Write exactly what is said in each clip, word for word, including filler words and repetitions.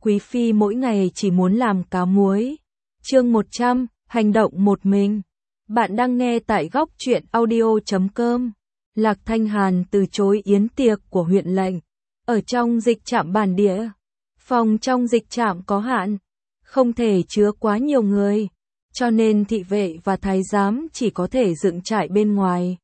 Quý phi mỗi ngày chỉ muốn làm cá muối. Chương một trăm, hành động một mình. Bạn đang nghe tại góc truyện audio chấm com. Lạc Thanh Hàn từ chối yến tiệc của huyện lệnh. Ở trong dịch trạm bản địa, phòng trong dịch trạm có hạn, không thể chứa quá nhiều người, cho nên thị vệ và thái giám chỉ có thể dựng trại bên ngoài.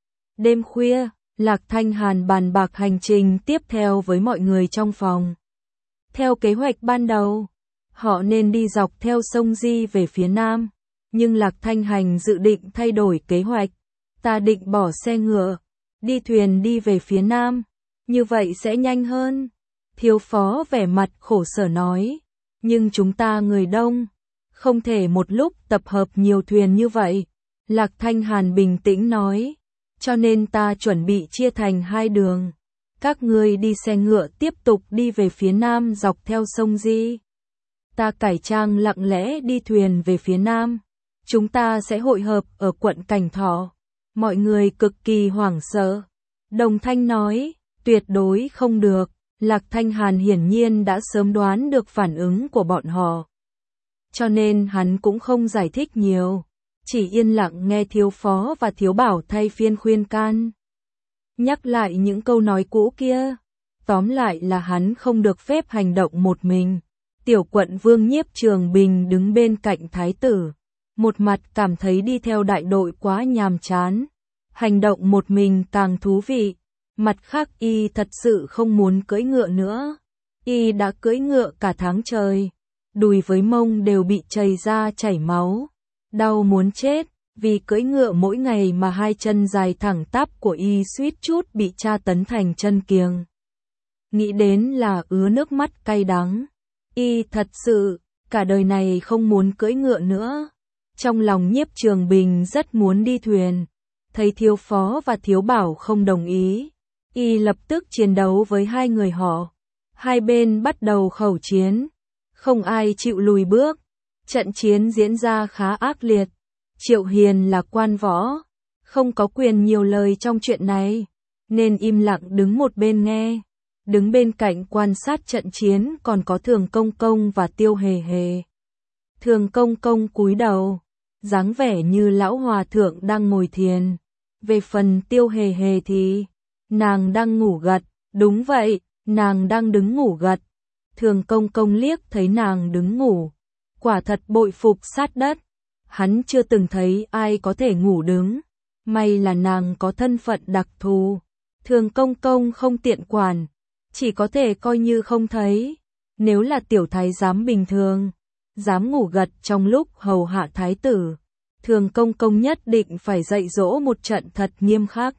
Đêm khuya, Lạc Thanh Hàn bàn bạc hành trình tiếp theo với mọi người trong phòng. Theo kế hoạch ban đầu, họ nên đi dọc theo sông Di về phía nam, nhưng Lạc Thanh Hàn dự định thay đổi kế hoạch. Ta định bỏ xe ngựa, đi thuyền đi về phía nam, như vậy sẽ nhanh hơn. Thiếu phó vẻ mặt khổ sở nói, nhưng chúng ta người đông, không thể một lúc tập hợp nhiều thuyền như vậy. Lạc Thanh Hàn bình tĩnh nói, cho nên ta chuẩn bị chia thành hai đường. Các ngươi đi xe ngựa tiếp tục đi về phía nam dọc theo sông Di. Ta cải trang lặng lẽ đi thuyền về phía nam. Chúng ta sẽ hội hợp ở quận Cảnh Thọ. Mọi người cực kỳ hoảng sợ. Đồng Thanh nói, tuyệt đối không được. Lạc Thanh Hàn hiển nhiên đã sớm đoán được phản ứng của bọn họ, cho nên hắn cũng không giải thích nhiều, chỉ yên lặng nghe thiếu phó và thiếu bảo thay phiên khuyên can. Nhắc lại những câu nói cũ kia, tóm lại là hắn không được phép hành động một mình. Tiểu quận vương Nhiếp Trường Bình đứng bên cạnh thái tử, một mặt cảm thấy đi theo đại đội quá nhàm chán, hành động một mình càng thú vị. Mặt khác y thật sự không muốn cưỡi ngựa nữa. Y đã cưỡi ngựa cả tháng trời, đùi với mông đều bị chảy ra chảy máu, đau muốn chết. Vì cưỡi ngựa mỗi ngày mà hai chân dài thẳng tắp của y suýt chút bị tra tấn thành chân kiềng. Nghĩ đến là ứa nước mắt cay đắng. Y thật sự, cả đời này không muốn cưỡi ngựa nữa. Trong lòng Nhiếp Trường Bình rất muốn đi thuyền. Thấy thiếu phó và thiếu bảo không đồng ý, y lập tức chiến đấu với hai người họ. Hai bên bắt đầu khẩu chiến, không ai chịu lùi bước. Trận chiến diễn ra khá ác liệt. Triệu Hiền là quan võ, không có quyền nhiều lời trong chuyện này, nên im lặng đứng một bên nghe. Đứng bên cạnh quan sát trận chiến còn có Thường Công Công và Tiêu Hề Hề. Thường Công Công cúi đầu, dáng vẻ như lão hòa thượng đang ngồi thiền. Về phần Tiêu Hề Hề thì nàng đang ngủ gật. Đúng vậy, nàng đang đứng ngủ gật. Thường Công Công liếc thấy nàng đứng ngủ, quả thật bội phục sát đất. Hắn chưa từng thấy ai có thể ngủ đứng. May là nàng có thân phận đặc thù. Thường Công Công không tiện quản, chỉ có thể coi như không thấy. Nếu là tiểu thái giám bình thường, dám ngủ gật trong lúc hầu hạ thái tử, Thường Công Công nhất định phải dạy dỗ một trận thật nghiêm khắc.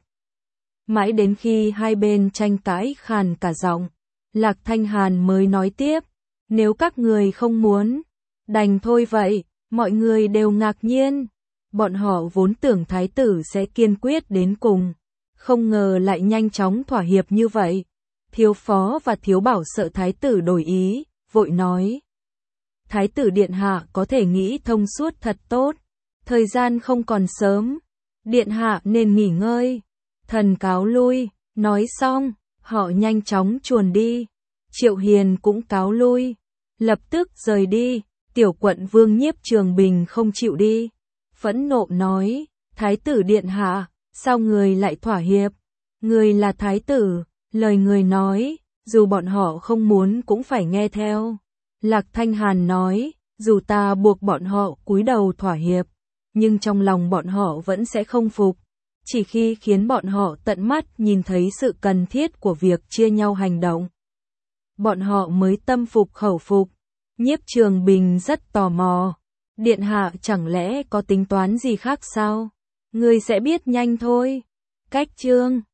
Mãi đến khi hai bên tranh cãi khàn cả giọng, Lạc Thanh Hàn mới nói tiếp, nếu các người không muốn, đành thôi vậy. Mọi người đều ngạc nhiên, bọn họ vốn tưởng thái tử sẽ kiên quyết đến cùng, không ngờ lại nhanh chóng thỏa hiệp như vậy. Thiếu phó và thiếu bảo sợ thái tử đổi ý, vội nói, thái tử điện hạ có thể nghĩ thông suốt thật tốt, thời gian không còn sớm, điện hạ nên nghỉ ngơi. Thần cáo lui. Nói xong, họ nhanh chóng chuồn đi. Triệu Hiền cũng cáo lui, lập tức rời đi. Tiểu quận vương Nhiếp Trường Bình không chịu đi, phẫn nộ nói, thái tử điện hạ, sao người lại thỏa hiệp? Người là thái tử, lời người nói, dù bọn họ không muốn cũng phải nghe theo. Lạc Thanh Hàn nói, dù ta buộc bọn họ cúi đầu thỏa hiệp, nhưng trong lòng bọn họ vẫn sẽ không phục. Chỉ khi khiến bọn họ tận mắt nhìn thấy sự cần thiết của việc chia nhau hành động, bọn họ mới tâm phục khẩu phục. Nhiếp Trường Bình rất tò mò, điện hạ chẳng lẽ có tính toán gì khác sao? Ngươi sẽ biết nhanh thôi. Cách chương